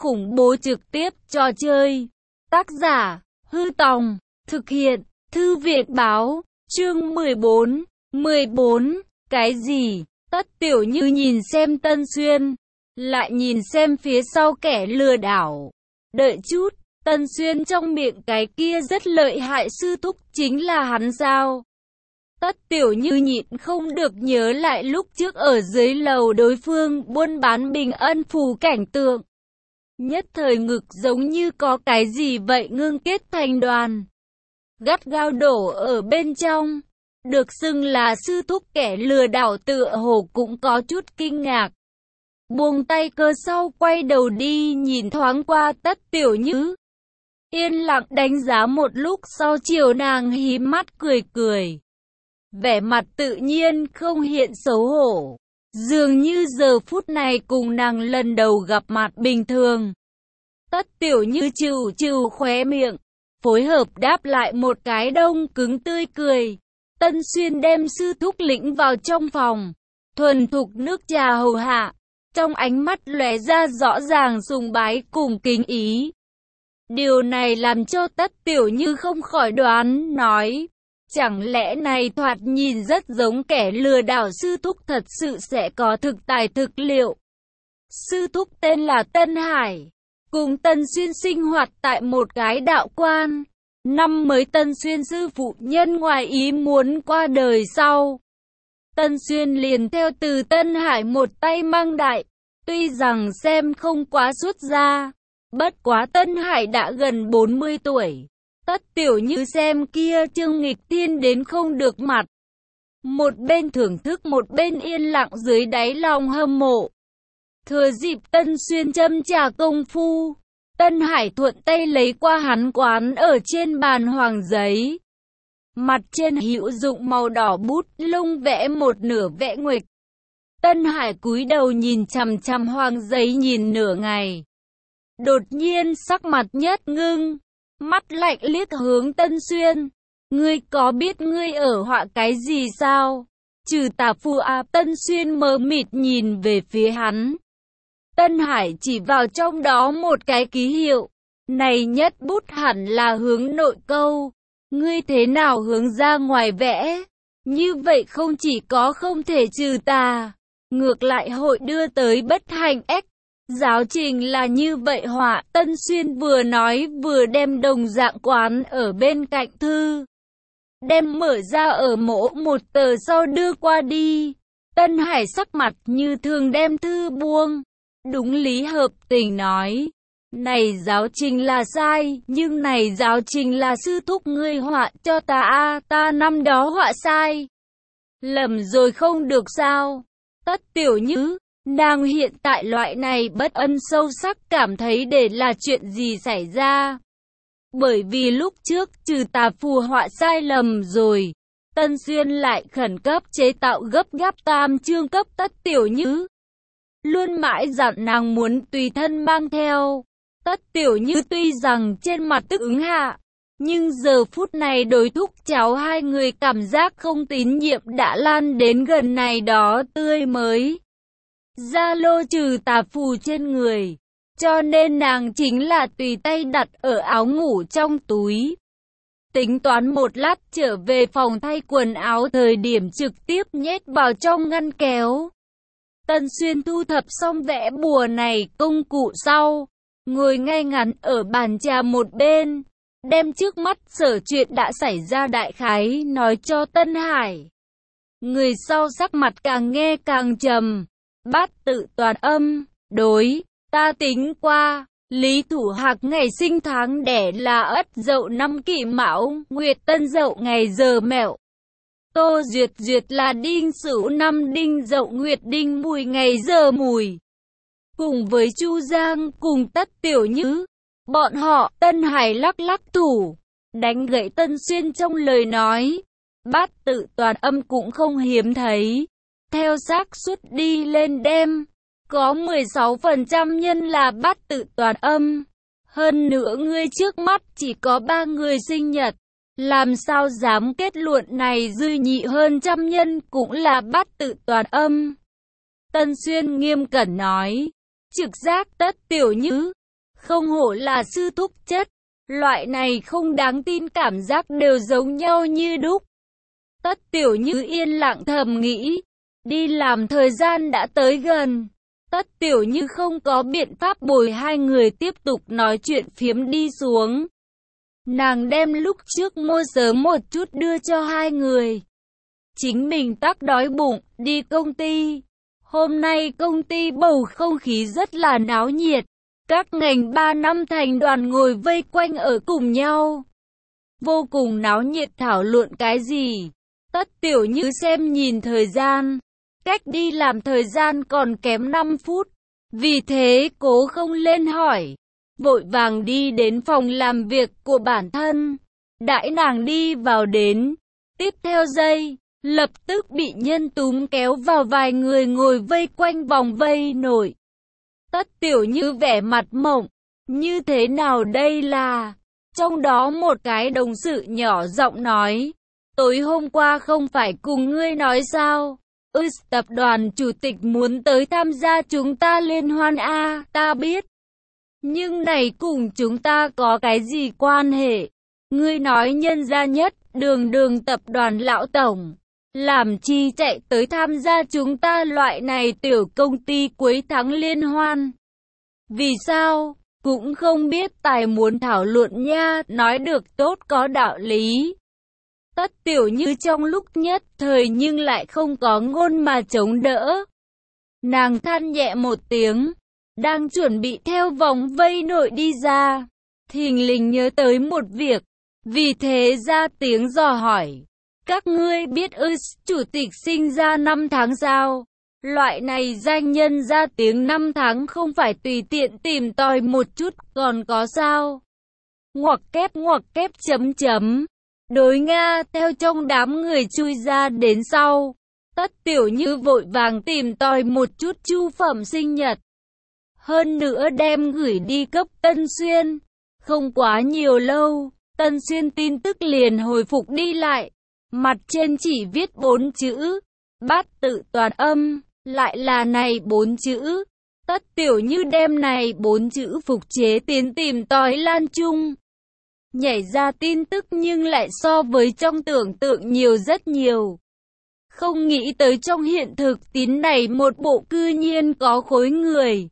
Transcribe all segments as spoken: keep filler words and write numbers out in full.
khủng bố trực tiếp trò chơi. Tác giả, Hư Tòng, thực hiện, Thư viện Báo, chương mười bốn, mười bốn, cái gì? Tất Tiểu Như nhìn xem Tân Xuyên, lại nhìn xem phía sau kẻ lừa đảo. Đợi chút, Tân Xuyên trong miệng cái kia rất lợi hại sư thúc chính là hắn sao? Tất Tiểu Như nhịn không được nhớ lại lúc trước ở dưới lầu đối phương buôn bán bình ân phù cảnh tượng. Nhất thời ngực giống như có cái gì vậy ngưng kết thành đoàn, gắt gao đổ ở bên trong. Được xưng là sư thúc kẻ lừa đảo tựa hồ cũng có chút kinh ngạc. Buông tay cơ sau quay đầu đi nhìn thoáng qua Tất Tiểu Như. Yên lặng đánh giá một lúc sau chiều nàng hí mắt cười cười. Vẻ mặt tự nhiên không hiện xấu hổ. Dường như giờ phút này cùng nàng lần đầu gặp mặt bình thường. Tất Tiểu Như trừ trừ khóe miệng, phối hợp đáp lại một cái đông cứng tươi cười. Tân Xuyên đem sư thúc lĩnh vào trong phòng, thuần thục nước trà hầu hạ, trong ánh mắt lóe ra rõ ràng sùng bái cùng kính ý. Điều này làm cho Tất Tiểu Như không khỏi đoán, nói, chẳng lẽ này thoạt nhìn rất giống kẻ lừa đảo sư thúc thật sự sẽ có thực tài thực liệu. Sư thúc tên là Tân Hải, cùng Tân Xuyên sinh hoạt tại một cái đạo quan. Năm mới Tân Xuyên sư phụ nhân ngoài ý muốn qua đời sau, Tân Xuyên liền theo từ Tân Hải một tay mang đại. Tuy rằng xem không quá xuất gia, bất quá Tân Hải đã gần bốn mươi tuổi. Tất Tiểu Như xem kia Trương Nghịch Tiên đến không được mặt. Một bên thưởng thức một bên yên lặng dưới đáy lòng hâm mộ. Thừa dịp Tân Xuyên châm trà công phu, Tân Hải thuận tay lấy qua hắn quán ở trên bàn hoàng giấy. Mặt trên hữu dụng màu đỏ bút lông vẽ một nửa vẽ nguệch. Tân Hải cúi đầu nhìn chằm chằm hoàng giấy nhìn nửa ngày. Đột nhiên sắc mặt nhất ngưng, mắt lạnh liếc hướng Tân Xuyên. Ngươi có biết ngươi ở họa cái gì sao? Trừ tà phù à? Tân Xuyên mờ mịt nhìn về phía hắn. Tân Hải chỉ vào trong đó một cái ký hiệu. Này nhất bút hẳn là hướng nội câu. Ngươi thế nào hướng ra ngoài vẽ? Như vậy không chỉ có không thể trừ tà, ngược lại hội đưa tới bất hạnh ếch. Giáo trình là như vậy họa. Tân Xuyên vừa nói vừa đem đồng dạng quán ở bên cạnh thư, đem mở ra ở mỗ một tờ sau đưa qua đi. Tân Hải sắc mặt như thường đem thư buông. Đúng lý hợp tình nói, này giáo trình là sai, nhưng này giáo trình là sư thúc ngươi họa cho ta a, ta năm đó họa sai. Lầm rồi không được sao? Tất Tiểu Như, nàng hiện tại loại này bất ân sâu sắc cảm thấy để là chuyện gì xảy ra. Bởi vì lúc trước trừ tà phù họa sai lầm rồi, Tân Xuyên lại khẩn cấp chế tạo gấp gáp tam chương cấp Tất Tiểu Như. Luôn mãi dặn nàng muốn tùy thân mang theo. Tất Tiểu Như tuy rằng trên mặt tức ứng hạ, nhưng giờ phút này đối thúc cháu hai người cảm giác không tín nhiệm đã lan đến gần này đó tươi mới. Gia lô trừ tà phù trên người, cho nên nàng chính là tùy tay đặt ở áo ngủ trong túi. Tính toán một lát trở về phòng thay quần áo thời điểm trực tiếp nhét vào trong ngăn kéo. Tân Xuyên thu thập xong vẽ bùa này công cụ sau, ngồi ngay ngắn ở bàn trà một bên, đem trước mắt sở chuyện đã xảy ra đại khái nói cho Tân Hải. Người sau sắc mặt càng nghe càng trầm. Bát tự toàn âm, đối, ta tính qua, Lý Thủ Hạc ngày sinh tháng đẻ là Ất Dậu năm Kỷ Mão, Nguyệt Tân Dậu ngày giờ Mẹo. Tô Duyệt Duyệt là Đinh Sửu năm Đinh Dậu Nguyệt Đinh Mùi ngày giờ Mùi. Cùng với Chu Giang cùng Tất Tiểu Như, bọn họ, Tân Hải lắc lắc thủ, đánh gãy Tân Xuyên trong lời nói. Bát tự toàn âm cũng không hiếm thấy. Theo xác suất đi lên đem, có mười sáu phần trăm nhân là bát tự toàn âm. Hơn nữa ngươi trước mắt chỉ có ba người sinh nhật. Làm sao dám kết luận này dư nhị hơn trăm nhân cũng là bát tự toàn âm. Tân Xuyên nghiêm cẩn nói, trực giác Tất Tiểu Như, Không hổ là sư thúc chất. Loại này không đáng tin cảm giác đều giống nhau như đúc. Tất Tiểu Như yên lặng thầm nghĩ. Đi làm thời gian đã tới gần. Tất Tiểu Như không có biện pháp bồi hai người tiếp tục nói chuyện phiếm đi xuống. Nàng đem lúc trước mua sớm một chút đưa cho hai người. Chính mình tắc đói bụng, đi công ty. Hôm nay công ty bầu không khí rất là náo nhiệt. Các ngành ba năm thành đoàn ngồi vây quanh ở cùng nhau. Vô cùng náo nhiệt thảo luận cái gì. Tất Tiểu Như xem nhìn thời gian. Cách đi làm thời gian còn kém năm phút. Vì thế cố không lên hỏi. Vội vàng đi đến phòng làm việc của bản thân. Đãi nàng đi vào đến. Tiếp theo giây, lập tức bị nhân túm kéo vào vài người ngồi vây quanh vòng vây nổi. Tất Tiểu Như vẻ mặt mộng. Như thế nào đây là? Trong đó một cái đồng sự nhỏ giọng nói. Tối hôm qua không phải cùng ngươi nói sao? Ừ, tập đoàn chủ tịch muốn tới tham gia chúng ta liên hoan a, ta biết. Nhưng này cùng chúng ta có cái gì quan hệ? Ngươi nói nhân gia nhất, đường đường tập đoàn lão tổng. Làm chi chạy tới tham gia chúng ta loại này tiểu công ty cuối tháng liên hoan? Vì sao? Cũng không biết tài muốn thảo luận nha, nói được tốt có đạo lý. Tất Tiểu Như trong lúc nhất thời nhưng lại không có ngôn mà chống đỡ. Nàng than nhẹ một tiếng, đang chuẩn bị theo vòng vây nội đi ra. Thình lình nhớ tới một việc, vì thế ra tiếng dò hỏi. Các ngươi biết ư chủ tịch sinh ra năm tháng sao? Loại này danh nhân ra tiếng năm tháng không phải tùy tiện tìm tòi một chút còn có sao? Ngoặc kép ngoặc kép chấm chấm. Đối Nga theo trong đám người chui ra đến sau. Tất Tiểu Như vội vàng tìm tòi một chút chu phẩm sinh nhật. Hơn nữa đem gửi đi cấp Tân Xuyên. Không quá nhiều lâu, Tân Xuyên tin tức liền hồi phục đi lại. Mặt trên chỉ viết bốn chữ. Bát tự toàn âm, lại là này bốn chữ. Tất Tiểu Như đem này bốn chữ phục chế tiến tìm tòi lan trung. Nhảy ra tin tức nhưng lại so với trong tưởng tượng nhiều rất nhiều. Không nghĩ tới trong hiện thực tín này một bộ cư nhiên có khối người.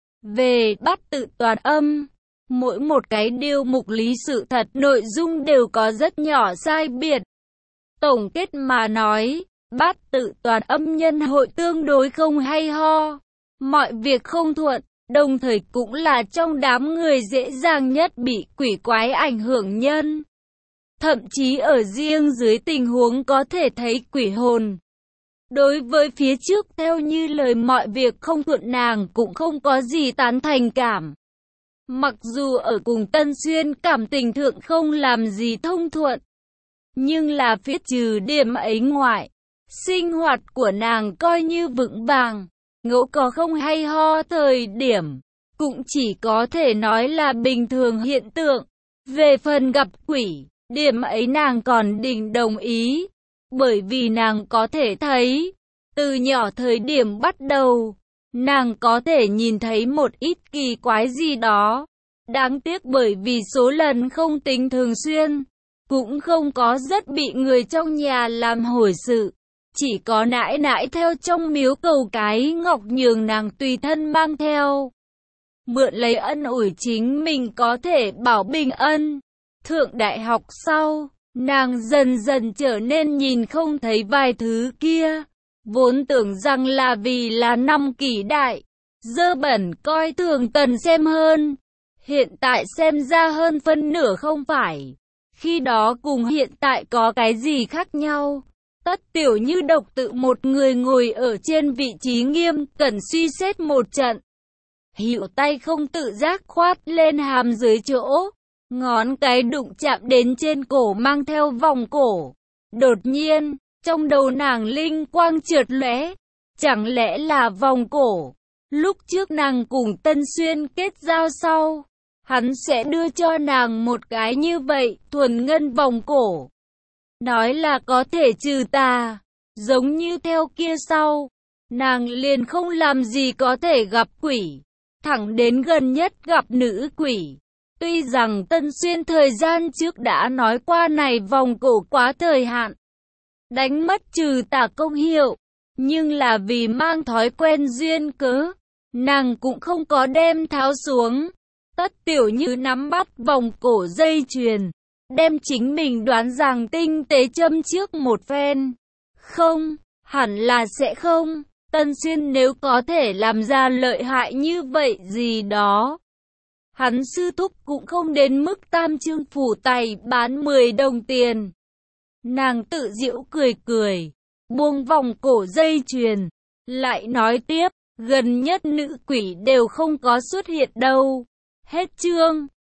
Về bát tự toàn âm, mỗi một cái điều mục lý sự thật nội dung đều có rất nhỏ sai biệt. Tổng kết mà nói, bát tự toàn âm nhân hội tương đối không hay ho. Mọi việc không thuận, đồng thời cũng là trong đám người dễ dàng nhất bị quỷ quái ảnh hưởng nhân. Thậm chí ở riêng dưới tình huống có thể thấy quỷ hồn. Đối với phía trước theo như lời mọi việc không thuận nàng cũng không có gì tán thành cảm. Mặc dù ở cùng Tân Xuyên cảm tình thượng không làm gì thông thuận. Nhưng là phía trừ điểm ấy ngoại, sinh hoạt của nàng coi như vững vàng. Ngẫu có không hay ho thời điểm, cũng chỉ có thể nói là bình thường hiện tượng. Về phần gặp quỷ, điểm ấy nàng còn định đồng ý. Bởi vì nàng có thể thấy, từ nhỏ thời điểm bắt đầu, nàng có thể nhìn thấy một ít kỳ quái gì đó. Đáng tiếc bởi vì số lần không tính thường xuyên, cũng không có rất bị người trong nhà làm hồi sự. Chỉ có nãi nãi theo trong miếu cầu cái ngọc nhường nàng tùy thân mang theo. Mượn lấy ân ủi chính mình có thể bảo bình ân. Thượng đại học sau, nàng dần dần trở nên nhìn không thấy vài thứ kia. Vốn tưởng rằng là vì là năm kỷ đại, dơ bẩn coi thường tần xem hơn. Hiện tại xem ra hơn phân nửa không phải. Khi đó cùng hiện tại có cái gì khác nhau? Tất Tiểu Như độc tự một người ngồi ở trên vị trí nghiêm cẩn suy xét một trận. Hiệu tay không tự giác khoát lên hàm dưới chỗ. Ngón cái đụng chạm đến trên cổ mang theo vòng cổ. Đột nhiên, trong đầu nàng linh quang chợt lóe. Chẳng lẽ là vòng cổ? Lúc trước nàng cùng Tân Xuyên kết giao sau, hắn sẽ đưa cho nàng một cái như vậy, thuần ngân vòng cổ. Nói là có thể trừ tà, giống như theo kia sau, nàng liền không làm gì có thể gặp quỷ. thẳng đến gần nhất gặp nữ quỷ. Tuy rằng Tân Xuyên thời gian trước đã nói qua này vòng cổ quá thời hạn, đánh mất trừ tà công hiệu, nhưng là vì mang thói quen duyên cớ, nàng cũng không có đem tháo xuống. Tất Tiểu Như nắm bắt vòng cổ dây chuyền, đem chính mình đoán rằng tinh tế châm trước một phen. Không, hẳn là sẽ không. Tân Xuyên nếu có thể làm ra lợi hại như vậy gì đó, hắn sư thúc cũng không đến mức tam trương phủ tay bán mười đồng tiền. Nàng tự giễu cười cười, buông vòng cổ dây chuyền, lại nói tiếp, gần nhất nữ quỷ đều không có xuất hiện đâu. Hết chương.